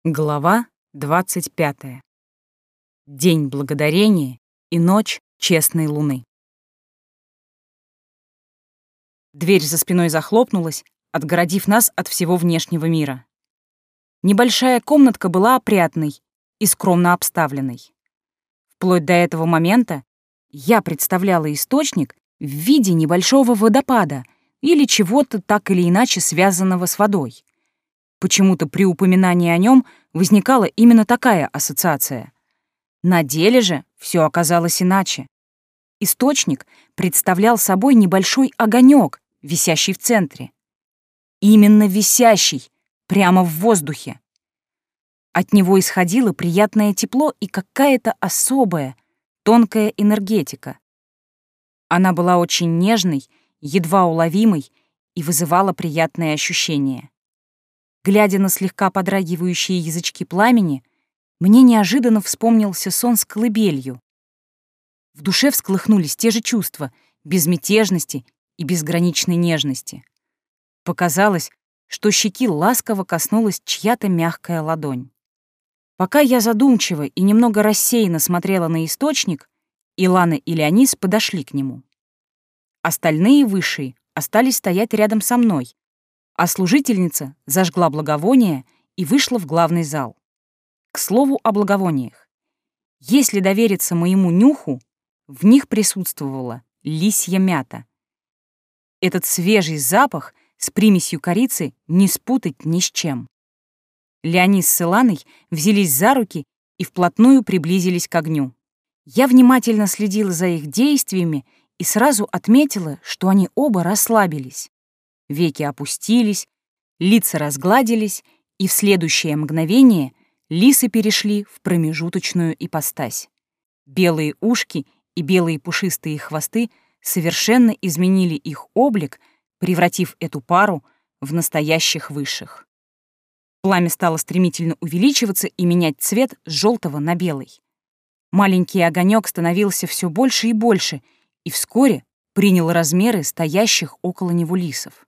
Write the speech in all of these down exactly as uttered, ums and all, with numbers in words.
Глава двадцать пятая. День благодарения и ночь честной луны. Дверь за спиной захлопнулась, отгородив нас от всего внешнего мира. Небольшая комнатка была опрятной и скромно обставленной. Вплоть до этого момента я представляла источник в виде небольшого водопада или чего-то так или иначе связанного с водой. Почему-то при упоминании о нем возникала именно такая ассоциация. На деле же все оказалось иначе. Источник представлял собой небольшой огонек, висящий в центре. Именно висящий, прямо в воздухе. От него исходило приятное тепло и какая-то особая, тонкая энергетика. Она была очень нежной, едва уловимой и вызывала приятные ощущения. Глядя на слегка подрагивающие язычки пламени, мне неожиданно вспомнился сон с колыбелью. В душе всколыхнулись те же чувства безмятежности и безграничной нежности. Показалось, что щеки ласково коснулась чья-то мягкая ладонь. Пока я задумчиво и немного рассеянно смотрела на источник, Илана и Леонис подошли к нему. Остальные высшие остались стоять рядом со мной, а служительница зажгла благовоние и вышла в главный зал. К слову о благовониях. Если довериться моему нюху, в них присутствовала лисья мята. Этот свежий запах с примесью корицы не спутать ни с чем. Леонис с Иланой взялись за руки и вплотную приблизились к огню. Я внимательно следила за их действиями и сразу отметила, что они оба расслабились. Веки опустились, лица разгладились, и в следующее мгновение лисы перешли в промежуточную ипостась. Белые ушки и белые пушистые хвосты совершенно изменили их облик, превратив эту пару в настоящих высших. Пламя стало стремительно увеличиваться и менять цвет с желтого на белый. Маленький огонек становился все больше и больше, и вскоре принял размеры стоящих около него лисов.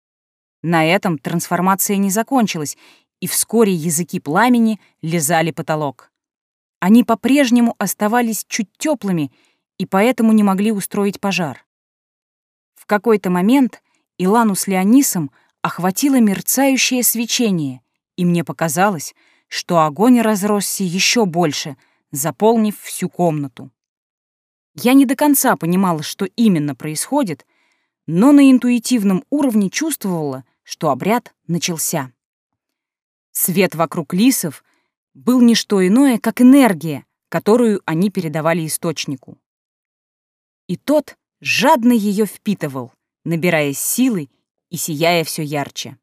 На этом трансформация не закончилась, и вскоре языки пламени лизали потолок. Они по-прежнему оставались чуть теплыми и поэтому не могли устроить пожар. В какой-то момент Илану с Леонисом охватило мерцающее свечение, и мне показалось, что огонь разросся еще больше, заполнив всю комнату. Я не до конца понимала, что именно происходит, но на интуитивном уровне чувствовала, что обряд начался. Свет вокруг лисов был не что иное, как энергия, которую они передавали источнику. И тот жадно ее впитывал, набираясь силы и сияя все ярче.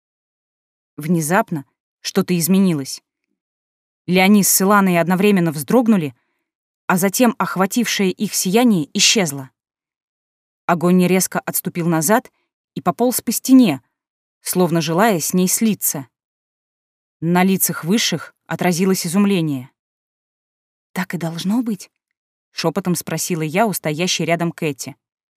Внезапно что-то изменилось. Леонис с Иланой одновременно вздрогнули, а затем охватившее их сияние исчезло. Огонь резко отступил назад и пополз по стене, словно желая с ней слиться. На лицах высших отразилось изумление. «Так и должно быть?» — шепотом спросила я у стоящей рядом Кэти.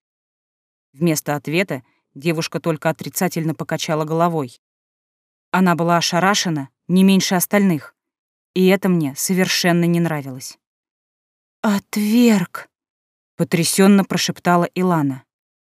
Вместо ответа девушка только отрицательно покачала головой. Она была ошарашена не меньше остальных, и это мне совершенно не нравилось. «Отверг!» — потрясенно прошептала Илана.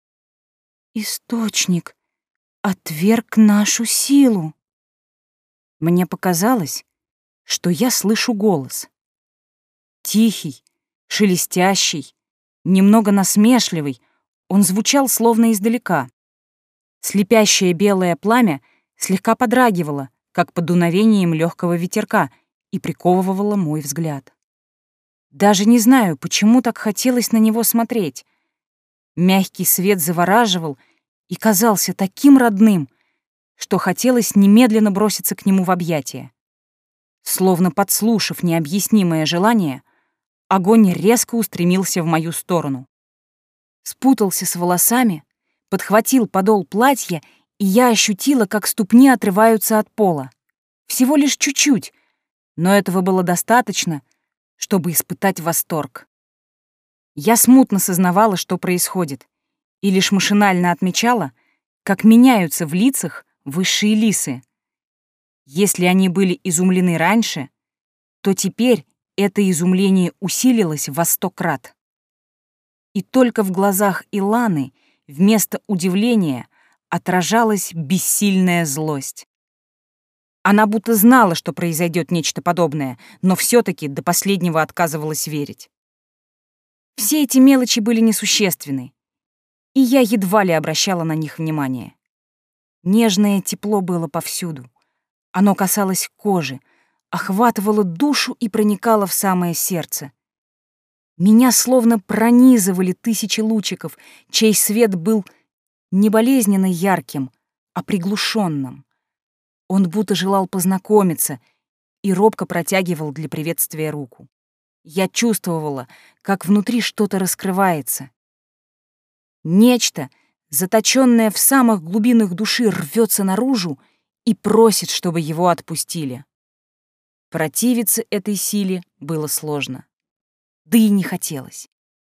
«Источник отверг нашу силу!» Мне показалось, что я слышу голос. Тихий, шелестящий, немного насмешливый, он звучал словно издалека. Слепящее белое пламя слегка подрагивало, как под дуновением легкого ветерка, и приковывало мой взгляд. Даже не знаю, почему так хотелось на него смотреть. Мягкий свет завораживал и казался таким родным, что хотелось немедленно броситься к нему в объятия. Словно подслушав необъяснимое желание, огонь резко устремился в мою сторону. Спутался с волосами, подхватил подол платья, и я ощутила, как ступни отрываются от пола. Всего лишь чуть-чуть, но этого было достаточно, чтобы испытать восторг. Я смутно сознавала, что происходит, и лишь машинально отмечала, как меняются в лицах высшие лисы. Если они были изумлены раньше, то теперь это изумление усилилось во сто крат. И только в глазах Иланы вместо удивления отражалась бессильная злость. Она будто знала, что произойдет нечто подобное, но все-таки до последнего отказывалась верить. Все эти мелочи были несущественны, и я едва ли обращала на них внимание. Нежное тепло было повсюду. Оно касалось кожи, охватывало душу и проникало в самое сердце. Меня словно пронизывали тысячи лучиков, чей свет был не болезненно ярким, а приглушенным. Он будто желал познакомиться и робко протягивал для приветствия руку. Я чувствовала, как внутри что-то раскрывается. Нечто, заточенное в самых глубинах души, рвется наружу и просит, чтобы его отпустили. Противиться этой силе было сложно. Да и не хотелось.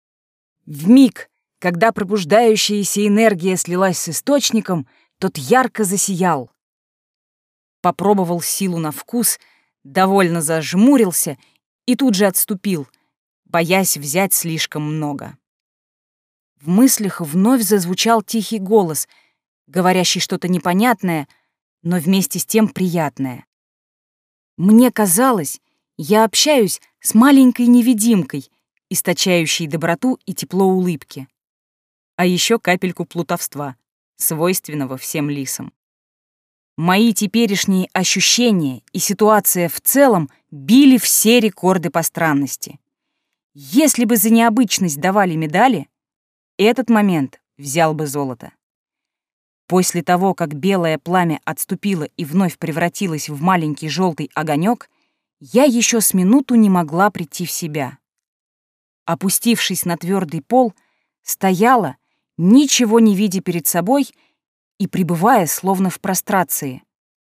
Вмиг, когда пробуждающаяся энергия слилась с источником, тот ярко засиял. Попробовал силу на вкус, довольно зажмурился и тут же отступил, боясь взять слишком много. В мыслях вновь зазвучал тихий голос, говорящий что-то непонятное, но вместе с тем приятное. Мне казалось, я общаюсь с маленькой невидимкой, источающей доброту и тепло улыбки. А еще капельку плутовства, свойственного всем лисам. Мои теперешние ощущения и ситуация в целом били все рекорды по странности. Если бы за необычность давали медали, этот момент взял бы золото. После того, как белое пламя отступило и вновь превратилось в маленький желтый огонек, я еще с минуту не могла прийти в себя. Опустившись на твердый пол, стояла, ничего не видя перед собой и пребывая словно в прострации.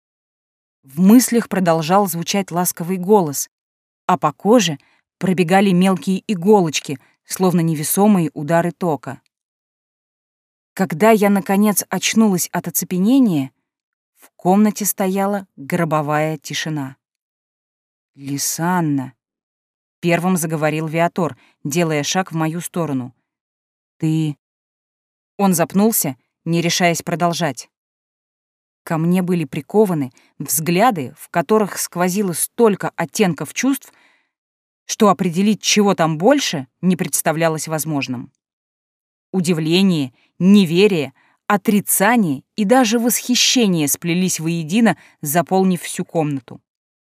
В мыслях продолжал звучать ласковый голос, а по коже пробегали мелкие иголочки, словно невесомые удары тока. Когда я, наконец, очнулась от оцепенения, в комнате стояла гробовая тишина. «Лисанна», — первым заговорил Виатор, делая шаг в мою сторону. «Ты...» Он запнулся, не решаясь продолжать. Ко мне были прикованы взгляды, в которых сквозило столько оттенков чувств, что определить, чего там больше, не представлялось возможным. Удивление, неверие, отрицание и даже восхищение сплелись воедино, заполнив всю комнату.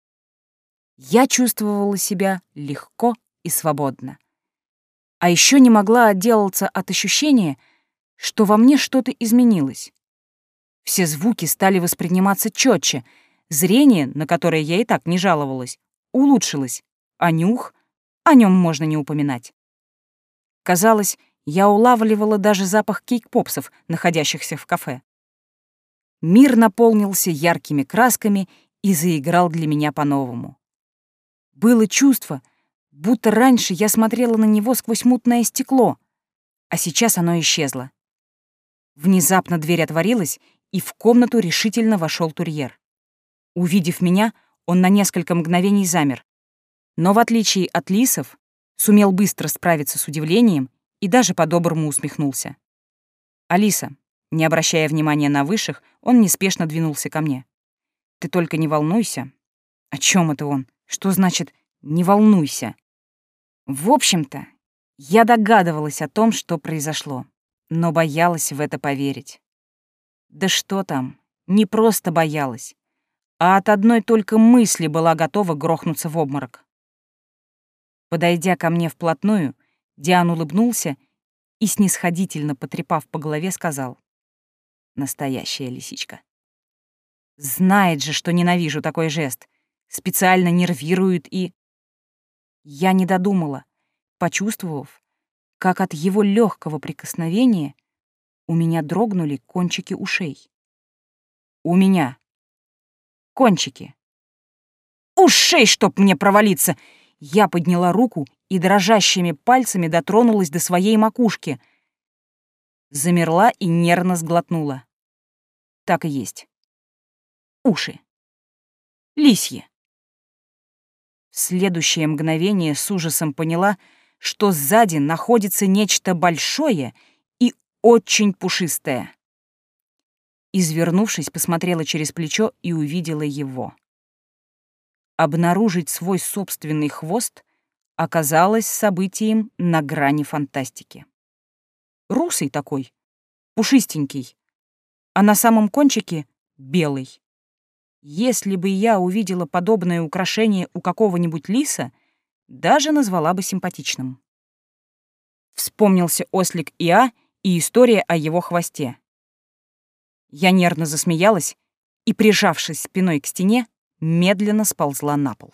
Я чувствовала себя легко и свободно. А еще не могла отделаться от ощущения, что во мне что-то изменилось. Все звуки стали восприниматься четче, зрение, на которое я и так не жаловалась, улучшилось, а нюх, о нем можно не упоминать. Казалось, я улавливала даже запах кейк-попсов, находящихся в кафе. Мир наполнился яркими красками и заиграл для меня по-новому. Было чувство, будто раньше я смотрела на него сквозь мутное стекло, а сейчас оно исчезло. Внезапно дверь отворилась, и в комнату решительно вошел Турьер. Увидев меня, он на несколько мгновений замер, но, в отличие от лисов, сумел быстро справиться с удивлением и даже по-доброму усмехнулся. «Алиса», не обращая внимания на высших, он неспешно двинулся ко мне. «Ты только не волнуйся». «О чем это он? Что значит «не волнуйся»?» В общем-то, я догадывалась о том, что произошло, но боялась в это поверить. Да что там, не просто боялась, а от одной только мысли была готова грохнуться в обморок. Подойдя ко мне вплотную, Диан улыбнулся и, снисходительно потрепав по голове, сказал: «Настоящая лисичка». Знает же, что ненавижу такой жест, специально нервирует и... Я не додумала, почувствовав, как от его легкого прикосновения у меня дрогнули кончики ушей. У меня. Кончики. Ушей, чтоб мне провалиться! Я подняла руку и дрожащими пальцами дотронулась до своей макушки. Замерла и нервно сглотнула. Так и есть. Уши. Лисьи. В следующее мгновение с ужасом поняла, что сзади находится нечто большое и очень пушистое. Извернувшись, посмотрела через плечо и увидела его. Обнаружить свой собственный хвост оказалось событием на грани фантастики. Русый такой, пушистенький, а на самом кончике — белый. Если бы я увидела подобное украшение у какого-нибудь лиса, даже назвала бы симпатичным. Вспомнился ослик Иа и история о его хвосте. Я нервно засмеялась и, прижавшись спиной к стене, медленно сползла на пол.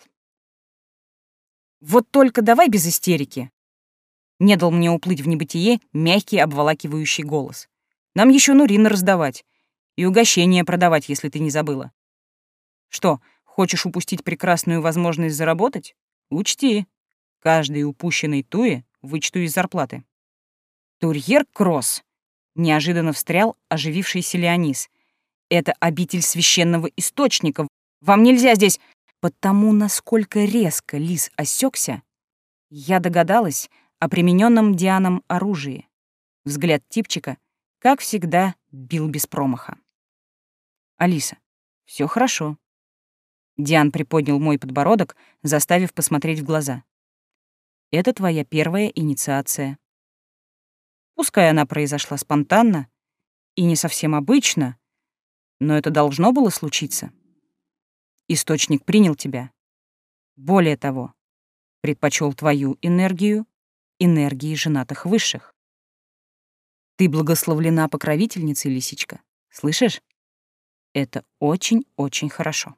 «Вот только давай без истерики!» Не дал мне уплыть в небытие мягкий обволакивающий голос. «Нам еще Нурина раздавать и угощения продавать, если ты не забыла. Что, хочешь упустить прекрасную возможность заработать? Учти, каждый упущенный туи вычту из зарплаты». «Турьер Кросс!» — неожиданно встрял оживившийся Леонис. «Это обитель священного источника. Вам нельзя здесь...» Потому, насколько резко лис осекся, я догадалась о примененном Дианом оружии. Взгляд типчика, как всегда, бил без промаха. «Алиса, все хорошо». Диан приподнял мой подбородок, заставив посмотреть в глаза. «Это твоя первая инициация. Пускай она произошла спонтанно и не совсем обычно, но это должно было случиться. Источник принял тебя. Более того, предпочел твою энергию энергии женатых высших. Ты благословлена покровительницей, лисичка. Слышишь? Это очень-очень хорошо».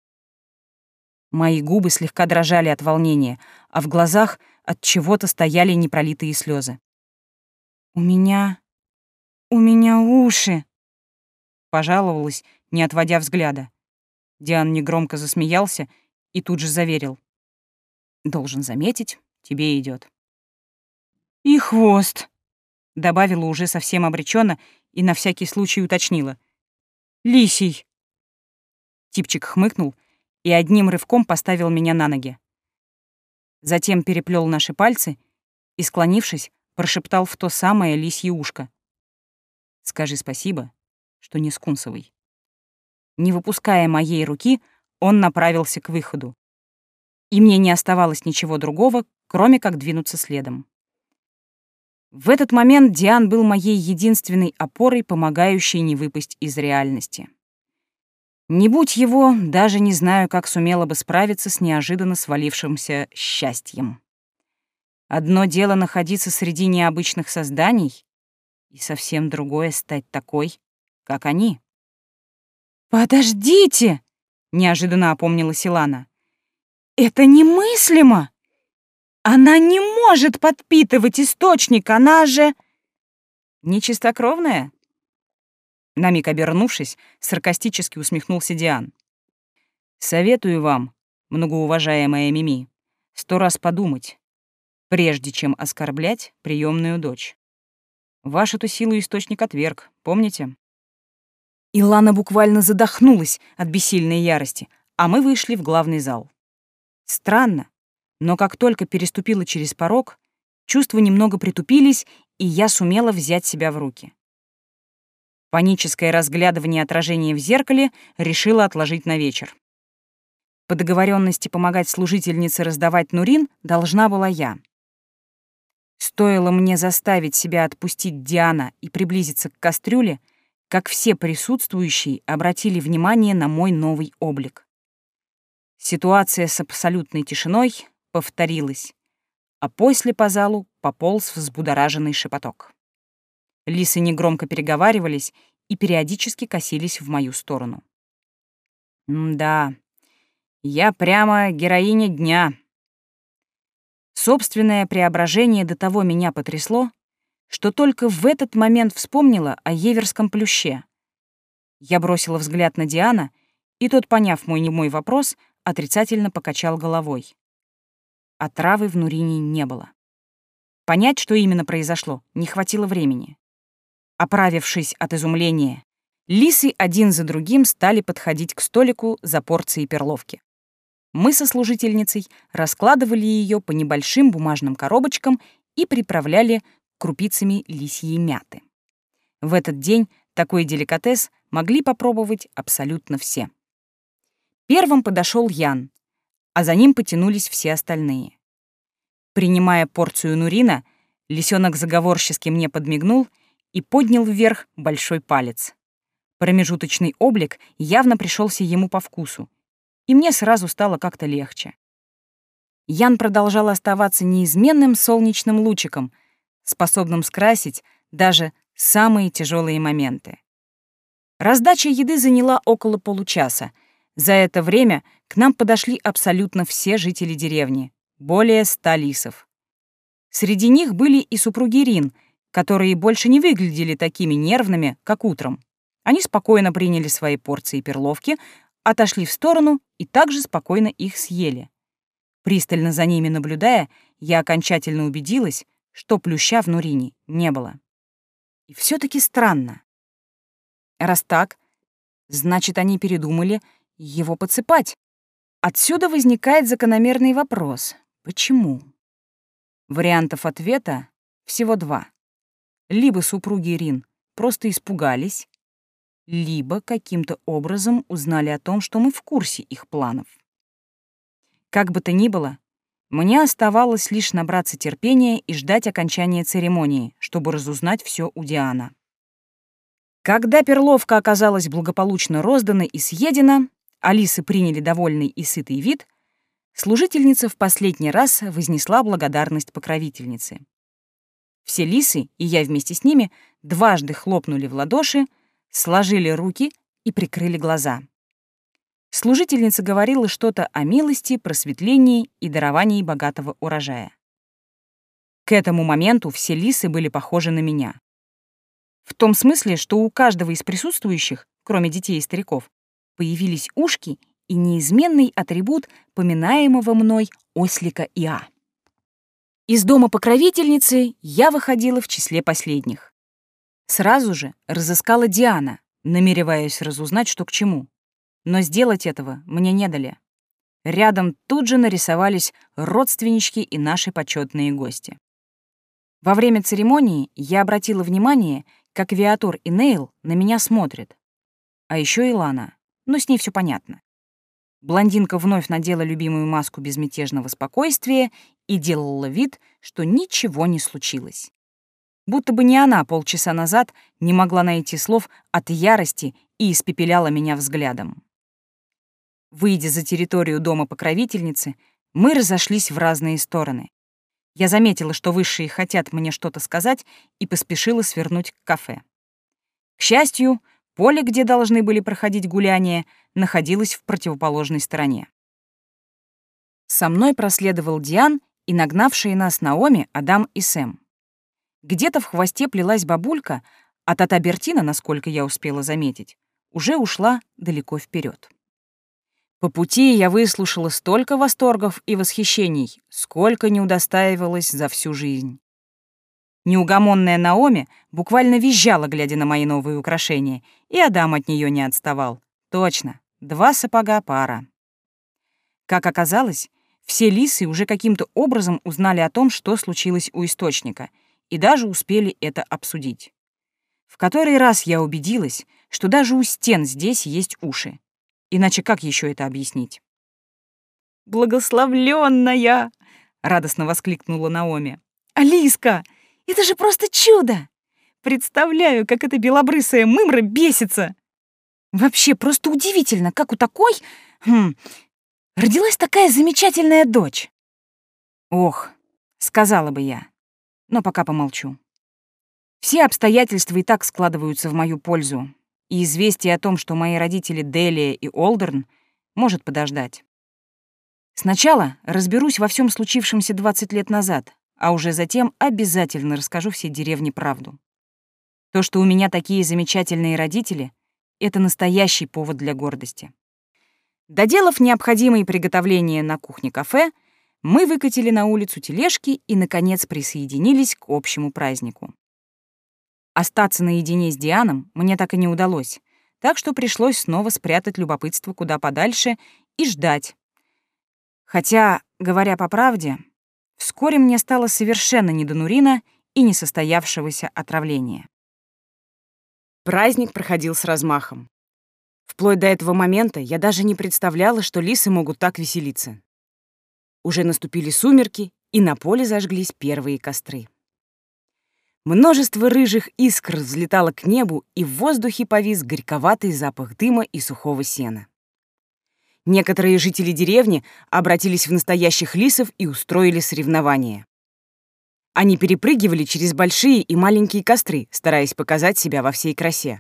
Мои губы слегка дрожали от волнения, а в глазах от чего-то стояли непролитые слезы. «У меня... у меня уши!» — пожаловалась, не отводя взгляда. Диан негромко засмеялся и тут же заверил. «Должен заметить, тебе идет. «И хвост!» — добавила уже совсем обреченно и на всякий случай уточнила. «Лисий!» Типчик хмыкнул и одним рывком поставил меня на ноги. Затем переплел наши пальцы и, склонившись, прошептал в то самое лисье ушко. «Скажи спасибо, что не скунсовый». Не выпуская моей руки, он направился к выходу. И мне не оставалось ничего другого, кроме как двинуться следом. В этот момент Диан был моей единственной опорой, помогающей не выпасть из реальности. Не будь его, даже не знаю, как сумела бы справиться с неожиданно свалившимся счастьем. Одно дело находиться среди необычных созданий, и совсем другое — стать такой, как они. «Подождите!» — неожиданно опомнилась Илана. «Это немыслимо! Она не может подпитывать источник, она же...» «Нечистокровная?» На миг обернувшись, саркастически усмехнулся Диан. «Советую вам, многоуважаемая Мими, сто раз подумать, прежде чем оскорблять приемную дочь. Вашу-то силу источник отверг, помните?» Илана буквально задохнулась от бессильной ярости, а мы вышли в главный зал. Странно, но как только переступила через порог, чувства немного притупились, и я сумела взять себя в руки. Паническое разглядывание отражения в зеркале решила отложить на вечер. По договоренности помогать служительнице раздавать Нурин должна была я. Стоило мне заставить себя отпустить Диана и приблизиться к кастрюле, как все присутствующие обратили внимание на мой новый облик. Ситуация с абсолютной тишиной повторилась, а после по залу пополз взбудораженный шепоток. Лисы негромко переговаривались и периодически косились в мою сторону. М-да, я прямо героиня дня. Собственное преображение до того меня потрясло, что только в этот момент вспомнила о еверском плюще. Я бросила взгляд на Диана, и тот, поняв мой немой вопрос, отрицательно покачал головой. Отравы в Нурине не было. Понять, что именно произошло, не хватило времени. Оправившись от изумления, лисы один за другим стали подходить к столику за порцией перловки. мы со служительницей раскладывали ее по небольшим бумажным коробочкам и приправляли крупицами лисьей мяты. В этот день такой деликатес могли попробовать абсолютно все. Первым подошел Ян, а за ним потянулись все остальные. Принимая порцию нурина, лисенок заговорчески мне подмигнул и поднял вверх большой палец. Промежуточный облик явно пришелся ему по вкусу, и мне сразу стало как-то легче. Ян продолжал оставаться неизменным солнечным лучиком, способным скрасить даже самые тяжелые моменты. Раздача еды заняла около получаса. За это время к нам подошли абсолютно все жители деревни, более ста лисов. Среди них были и супруги Рин, которые больше не выглядели такими нервными, как утром. Они спокойно приняли свои порции перловки, отошли в сторону и также спокойно их съели. Пристально за ними наблюдая, я окончательно убедилась, что плюща в нурине не было. И все-таки странно. Раз так, значит, они передумали его подсыпать. Отсюда возникает закономерный вопрос. Почему? Вариантов ответа всего два. Либо супруги Рин просто испугались, либо каким-то образом узнали о том, что мы в курсе их планов. Как бы то ни было, мне оставалось лишь набраться терпения и ждать окончания церемонии, чтобы разузнать все у Диана. Когда перловка оказалась благополучно роздана и съедена, а лисы приняли довольный и сытый вид, служительница в последний раз вознесла благодарность покровительнице. Все лисы, и я вместе с ними, дважды хлопнули в ладоши, сложили руки и прикрыли глаза. Служительница говорила что-то о милости, просветлении и даровании богатого урожая. К этому моменту все лисы были похожи на меня. В том смысле, что у каждого из присутствующих, кроме детей и стариков, появились ушки и неизменный атрибут поминаемого мной ослика Иа. Из дома покровительницы я выходила в числе последних. Сразу же разыскала Диана, намереваясь разузнать, что к чему. Но сделать этого мне не дали. Рядом тут же нарисовались родственнички и наши почетные гости. Во время церемонии я обратила внимание, как Виатор и Нейл на меня смотрят. А еще и Лана, но с ней все понятно. Блондинка вновь надела любимую маску безмятежного спокойствия и делала вид, что ничего не случилось. Будто бы не она полчаса назад не могла найти слов от ярости и испепеляла меня взглядом. Выйдя за территорию дома покровительницы, мы разошлись в разные стороны. Я заметила, что высшие хотят мне что-то сказать, и поспешила свернуть к кафе. К счастью, поле, где должны были проходить гуляния, находилось в противоположной стороне. Со мной проследовал Диан и нагнавшие нас Наоми, Адам и Сэм. Где-то в хвосте плелась бабулька, а тата Бертина, насколько я успела заметить, уже ушла далеко вперед. По пути я выслушала столько восторгов и восхищений, сколько не удостаивалась за всю жизнь. Неугомонная Наоми буквально визжала, глядя на мои новые украшения, и Адам от нее не отставал. Точно, два сапога пара. Как оказалось, все лисы уже каким-то образом узнали о том, что случилось у источника, и даже успели это обсудить. В который раз я убедилась, что даже у стен здесь есть уши. Иначе как еще это объяснить? «Благословленная!» — радостно воскликнула Наоми. «Алиска, это же просто чудо! Представляю, как эта белобрысая мымра бесится! Вообще просто удивительно, как у такой... Хм, родилась такая замечательная дочь!» «Ох, сказала бы я, но пока помолчу. Все обстоятельства и так складываются в мою пользу, и известие о том, что мои родители Делия и Олдерн, может подождать. Сначала разберусь во всем случившемся двадцать лет назад, а уже затем обязательно расскажу всей деревне правду. То, что у меня такие замечательные родители, это настоящий повод для гордости. Доделав необходимые приготовления на кухне-кафе, мы выкатили на улицу тележки и, наконец, присоединились к общему празднику. Остаться наедине с Дианом мне так и не удалось, так что пришлось снова спрятать любопытство куда подальше и ждать, Хотя, говоря по правде, вскоре мне стало совершенно не до Нурина и несостоявшегося отравления. Праздник проходил с размахом. Вплоть до этого момента я даже не представляла, что лисы могут так веселиться. Уже наступили сумерки, и на поле зажглись первые костры. Множество рыжих искр взлетало к небу, и в воздухе повис горьковатый запах дыма и сухого сена. Некоторые жители деревни обратились в настоящих лисов и устроили соревнования. Они перепрыгивали через большие и маленькие костры, стараясь показать себя во всей красе.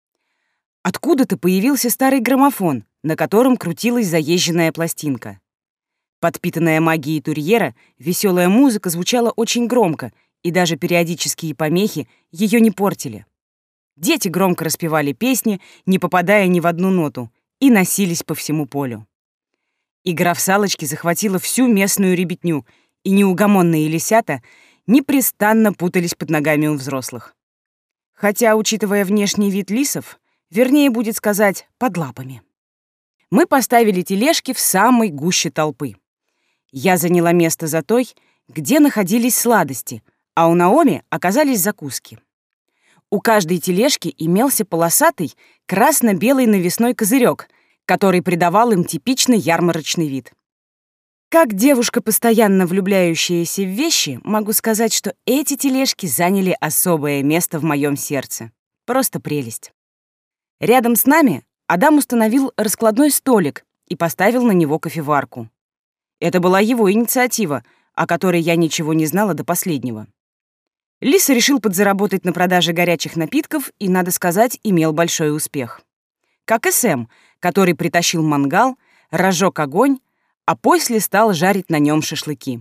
Откуда-то появился старый граммофон, на котором крутилась заезженная пластинка. Подпитанная магией Турьера, веселая музыка звучала очень громко, и даже периодические помехи ее не портили. Дети громко распевали песни, не попадая ни в одну ноту, и носились по всему полю. Игра в салочки захватила всю местную ребятню, и неугомонные лисята непрестанно путались под ногами у взрослых. Хотя, учитывая внешний вид лисов, вернее будет сказать, под лапами. Мы поставили тележки в самой гуще толпы. Я заняла место за той, где находились сладости, а у Наоми оказались закуски. У каждой тележки имелся полосатый красно-белый навесной козырек, который придавал им типичный ярмарочный вид. Как девушка, постоянно влюбляющаяся в вещи, могу сказать, что эти тележки заняли особое место в моем сердце. Просто прелесть. Рядом с нами Адам установил раскладной столик и поставил на него кофеварку. Это была его инициатива, о которой я ничего не знала до последнего. Лис решил подзаработать на продаже горячих напитков и, надо сказать, имел большой успех. Как и Сэм, который притащил мангал, разжег огонь, а после стал жарить на нем шашлыки.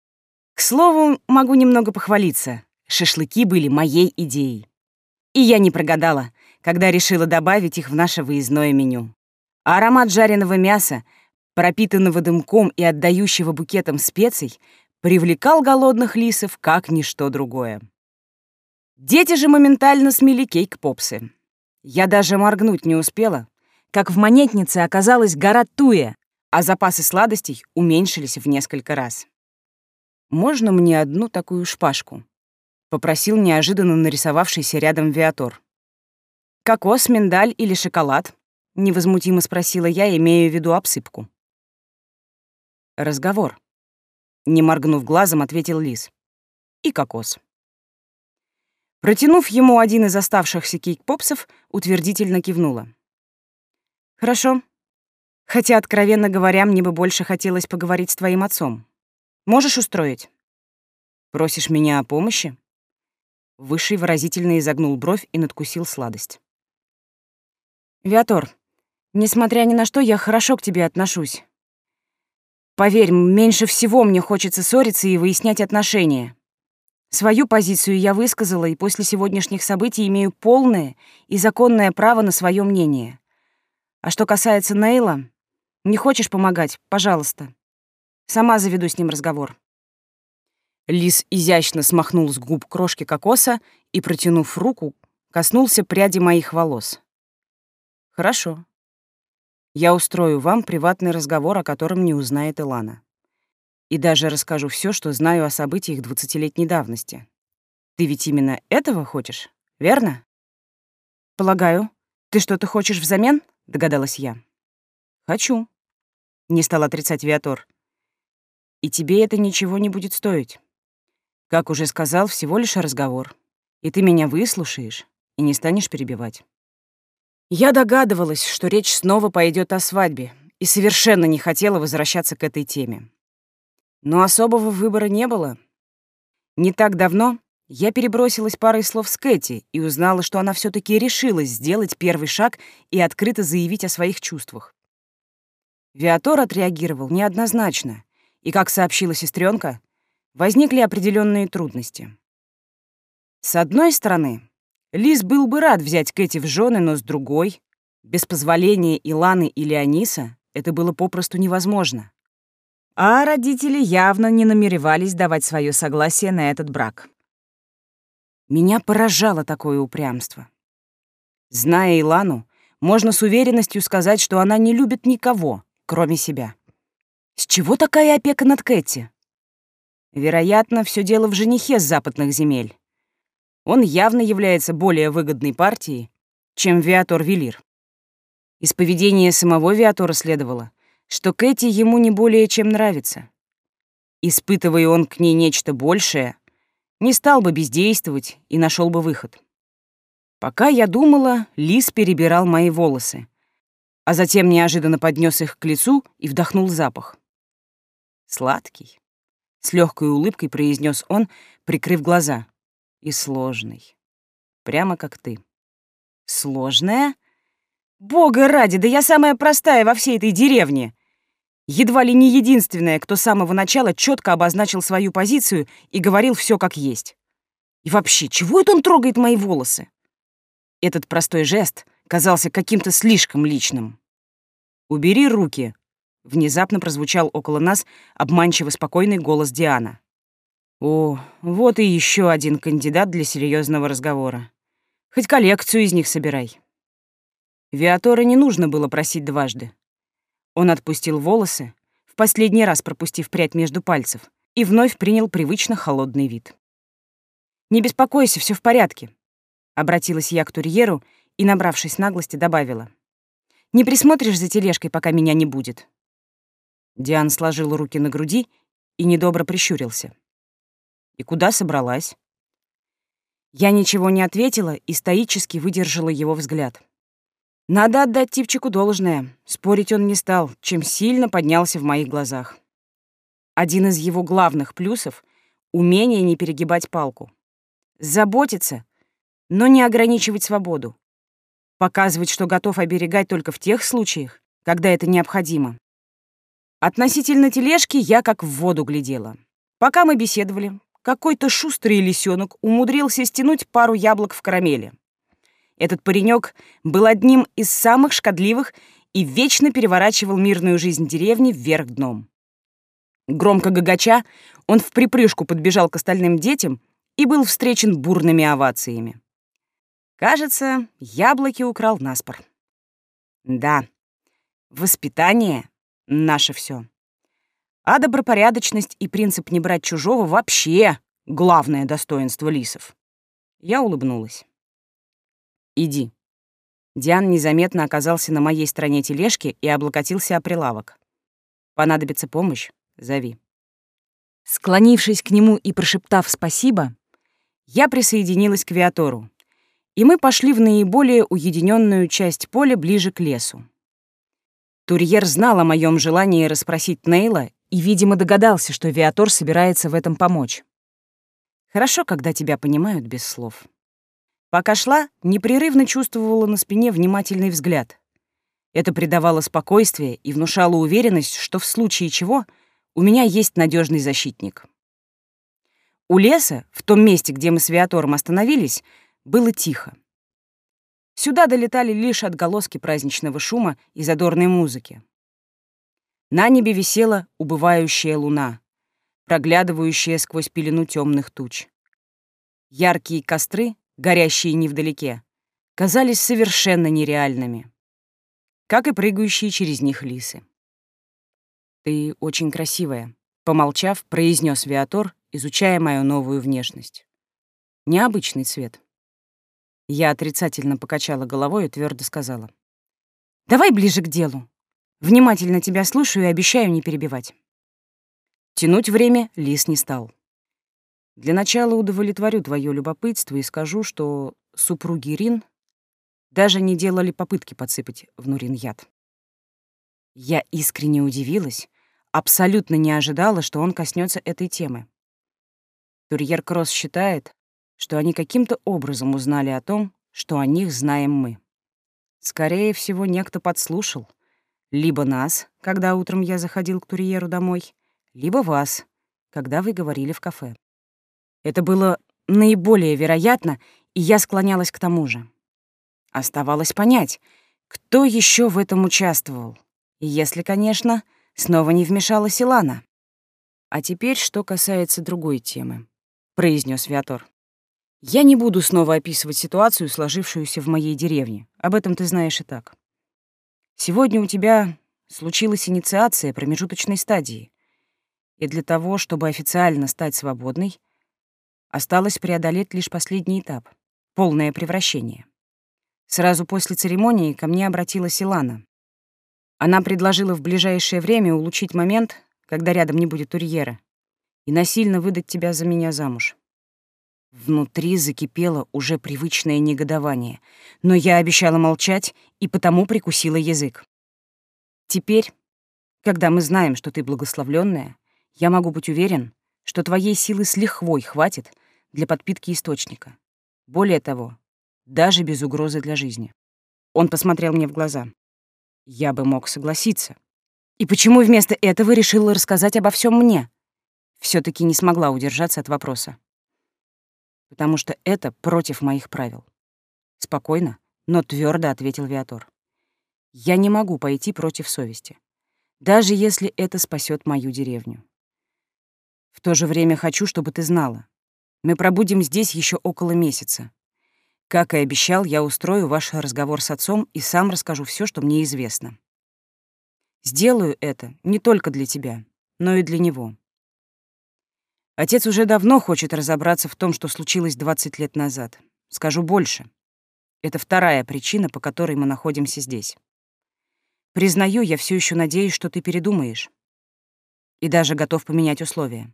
К слову, могу немного похвалиться. Шашлыки были моей идеей. И я не прогадала, когда решила добавить их в наше выездное меню. А аромат жареного мяса, пропитанного дымком и отдающего букетом специй, привлекал голодных лисов как ничто другое. Дети же моментально смели кейк-попсы. Я даже моргнуть не успела, как в монетнице оказалась гора туя, а запасы сладостей уменьшились в несколько раз. «Можно мне одну такую шпажку?» — попросил неожиданно нарисовавшийся рядом Виатор. «Кокос, миндаль или шоколад?» — невозмутимо спросила я, имея в виду обсыпку. «Разговор», — не моргнув глазом, ответил лис. «И кокос». Протянув ему один из оставшихся кейк-попсов, утвердительно кивнула. «Хорошо. Хотя, откровенно говоря, мне бы больше хотелось поговорить с твоим отцом. Можешь устроить?» «Просишь меня о помощи?» Высший выразительно изогнул бровь и надкусил сладость. «Виатор, несмотря ни на что, я хорошо к тебе отношусь. Поверь, меньше всего мне хочется ссориться и выяснять отношения. Свою позицию я высказала, и после сегодняшних событий имею полное и законное право на свое мнение. А что касается Нейла, не хочешь помогать? Пожалуйста. Сама заведу с ним разговор». Лис изящно смахнул с губ крошки кокоса и, протянув руку, коснулся пряди моих волос. «Хорошо. Я устрою вам приватный разговор, о котором не узнает Илана. И даже расскажу все, что знаю о событиях двадцатилетней давности. Ты ведь именно этого хочешь, верно?» «Полагаю, ты что-то хочешь взамен?» — догадалась я. «Хочу», — не стал отрицать Виатор. «И тебе это ничего не будет стоить. Как уже сказал, всего лишь разговор. И ты меня выслушаешь и не станешь перебивать». Я догадывалась, что речь снова пойдет о свадьбе, и совершенно не хотела возвращаться к этой теме. Но особого выбора не было. Не так давно я перебросилась парой слов с Кэти и узнала, что она все таки решилась сделать первый шаг и открыто заявить о своих чувствах. Виатор отреагировал неоднозначно, и, как сообщила сестренка, возникли определенные трудности. С одной стороны, Лис был бы рад взять Кэти в жены, но с другой, без позволения Иланы или Аниса, это было попросту невозможно. А родители явно не намеревались давать свое согласие на этот брак. Меня поражало такое упрямство. Зная Илану, можно с уверенностью сказать, что она не любит никого, кроме себя. С чего такая опека над Кэти? Вероятно, все дело в женихе с западных земель. Он явно является более выгодной партией, чем Виатор Велир. Из поведения самого Виатора следовало, что Кэти ему не более чем нравится. Испытывая он к ней нечто большее, не стал бы бездействовать и нашел бы выход. Пока я думала, лис перебирал мои волосы, а затем неожиданно поднес их к лицу и вдохнул запах. Сладкий. С легкой улыбкой произнес он, прикрыв глаза. И сложный. Прямо как ты. Сложная? Бога ради, да я самая простая во всей этой деревне. Едва ли не единственная, кто с самого начала четко обозначил свою позицию и говорил все как есть. И вообще, чего это он трогает мои волосы? Этот простой жест казался каким-то слишком личным. «Убери руки», — внезапно прозвучал около нас обманчиво спокойный голос Диана. О, вот и еще один кандидат для серьезного разговора. Хоть коллекцию из них собирай. Виатора не нужно было просить дважды. Он отпустил волосы, в последний раз пропустив прядь между пальцев, и вновь принял привычно холодный вид. «Не беспокойся, все в порядке», — обратилась я к Турьеру и, набравшись наглости, добавила. «Не присмотришь за тележкой, пока меня не будет?» Диан сложил руки на груди и недобро прищурился. «И куда собралась?» Я ничего не ответила и стоически выдержала его взгляд. Надо отдать типчику должное. Спорить он не стал, чем сильно поднялся в моих глазах. Один из его главных плюсов — умение не перегибать палку. Заботиться, но не ограничивать свободу. Показывать, что готов оберегать только в тех случаях, когда это необходимо. Относительно тележки я как в воду глядела. Пока мы беседовали, какой-то шустрый лисенок умудрился стянуть пару яблок в карамели. Этот паренек был одним из самых шкодливых и вечно переворачивал мирную жизнь деревни вверх дном. Громко гогоча, он в припрыжку подбежал к остальным детям и был встречен бурными овациями. Кажется, яблоки украл наспор. Да, воспитание — наше все. А добропорядочность и принцип не брать чужого вообще главное достоинство лисов. Я улыбнулась. «Иди». Диан незаметно оказался на моей стороне тележки и облокотился о прилавок. «Понадобится помощь? Зови». Склонившись к нему и прошептав «спасибо», я присоединилась к Виатору, и мы пошли в наиболее уединенную часть поля ближе к лесу. Турьер знал о моем желании расспросить Нейла и, видимо, догадался, что Виатор собирается в этом помочь. Хорошо, когда тебя понимают без слов. Пока шла, непрерывно чувствовала на спине внимательный взгляд. Это придавало спокойствие и внушало уверенность, что в случае чего у меня есть надежный защитник. У леса, в том месте, где мы с Виатором остановились, было тихо. Сюда долетали лишь отголоски праздничного шума и задорной музыки. На небе висела убывающая луна, проглядывающая сквозь пелену темных туч. Яркие костры, горящие невдалеке, казались совершенно нереальными, как и прыгающие через них лисы. «Ты очень красивая», — помолчав, произнес Виатор, изучая мою новую внешность. «Необычный цвет». Я отрицательно покачала головой и твердо сказала. «Давай ближе к делу. Внимательно тебя слушаю и обещаю не перебивать». Тянуть время лис не стал. Для начала удовлетворю твое любопытство и скажу, что супруги Рин даже не делали попытки подсыпать в Нурин яд. Я искренне удивилась, абсолютно не ожидала, что он коснется этой темы. Турьер Кросс считает, что они каким-то образом узнали о том, что о них знаем мы. Скорее всего, некто подслушал либо нас, когда утром я заходил к Турьеру домой, либо вас, когда вы говорили в кафе. Это было наиболее вероятно, и я склонялась к тому же. Оставалось понять, кто еще в этом участвовал, если, конечно, снова не вмешалась Илана. «А теперь, что касается другой темы», — произнес Виатор. «Я не буду снова описывать ситуацию, сложившуюся в моей деревне. Об этом ты знаешь и так. Сегодня у тебя случилась инициация промежуточной стадии, и для того, чтобы официально стать свободной, осталось преодолеть лишь последний этап — полное превращение. Сразу после церемонии ко мне обратилась Илана. Она предложила в ближайшее время улучшить момент, когда рядом не будет Урьера, и насильно выдать тебя за меня замуж. Внутри закипело уже привычное негодование, но я обещала молчать и потому прикусила язык. Теперь, когда мы знаем, что ты благословленная, я могу быть уверен, что твоей силы с лихвой хватит для подпитки источника. Более того, даже без угрозы для жизни. Он посмотрел мне в глаза. Я бы мог согласиться. И почему вместо этого решила рассказать обо всем мне? Все-таки не смогла удержаться от вопроса. Потому что это против моих правил. Спокойно, но твердо ответил Виатор. Я не могу пойти против совести, даже если это спасет мою деревню. В то же время хочу, чтобы ты знала. Мы пробудем здесь еще около месяца. Как и обещал, я устрою ваш разговор с отцом и сам расскажу все, что мне известно. Сделаю это не только для тебя, но и для него. Отец уже давно хочет разобраться в том, что случилось двадцать лет назад. Скажу больше. Это вторая причина, по которой мы находимся здесь. Признаю, я все еще надеюсь, что ты передумаешь. И даже готов поменять условия.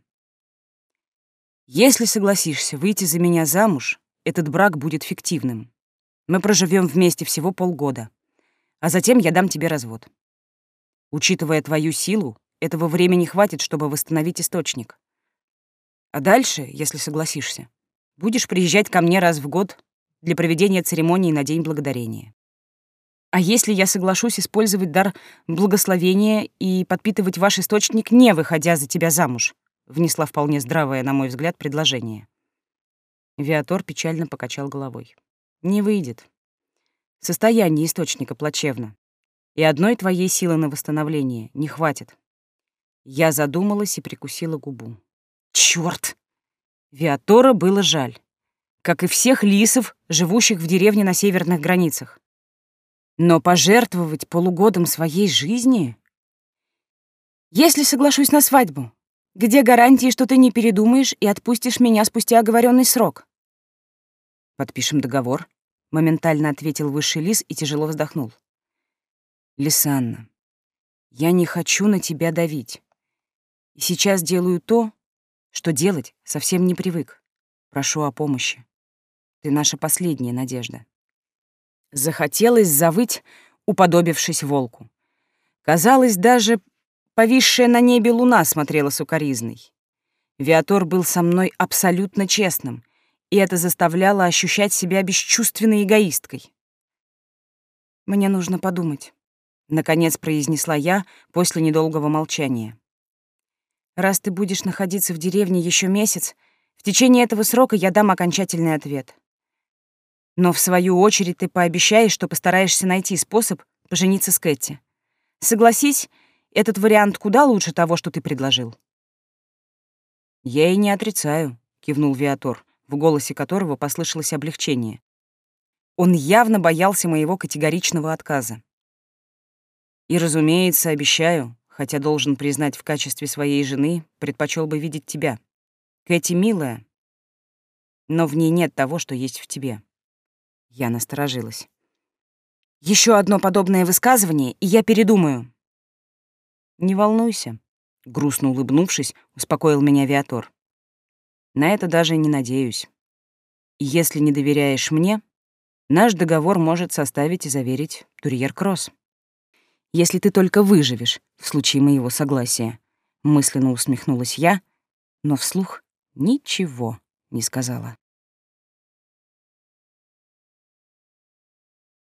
Если согласишься выйти за меня замуж, этот брак будет фиктивным. Мы проживем вместе всего полгода, а затем я дам тебе развод. Учитывая твою силу, этого времени хватит, чтобы восстановить источник. А дальше, если согласишься, будешь приезжать ко мне раз в год для проведения церемонии на День Благодарения. А если я соглашусь использовать дар благословения и подпитывать ваш источник, не выходя за тебя замуж? Внесла вполне здравое, на мой взгляд, предложение. Виатор печально покачал головой. Не выйдет. Состояние источника плачевно. И одной твоей силы на восстановление не хватит. Я задумалась и прикусила губу. Чёрт! Виатора было жаль, как и всех лисов, живущих в деревне на северных границах. Но пожертвовать полугодом своей жизни? Если соглашусь на свадьбу, где гарантии, что ты не передумаешь и отпустишь меня спустя оговоренный срок? Подпишем договор, моментально ответил высший лис и тяжело вздохнул. Лисанна, я не хочу на тебя давить. И сейчас делаю то, что делать совсем не привык. Прошу о помощи. Ты наша последняя надежда. Захотелось завыть, уподобившись волку. Казалось, даже повисшая на небе луна смотрела сукоризной. Виатор был со мной абсолютно честным, и это заставляло ощущать себя бесчувственной эгоисткой. «Мне нужно подумать», — наконец произнесла я после недолгого молчания. «Раз ты будешь находиться в деревне еще месяц, в течение этого срока я дам окончательный ответ. Но в свою очередь ты пообещаешь, что постараешься найти способ пожениться с Кэти. Согласись, этот вариант куда лучше того, что ты предложил». «Я и не отрицаю», — кивнул Виатор, в голосе которого послышалось облегчение. Он явно боялся моего категоричного отказа. «И, разумеется, обещаю, хотя должен признать, в качестве своей жены предпочел бы видеть тебя. Кэти милая, но в ней нет того, что есть в тебе». Я насторожилась. Еще одно подобное высказывание, и я передумаю. «Не волнуйся», — грустно улыбнувшись, успокоил меня Виатор. «На это даже не надеюсь. И если не доверяешь мне, наш договор может составить и заверить Турьер Кросс. Если ты только выживешь в случае моего согласия», — мысленно усмехнулась я, но вслух ничего не сказала.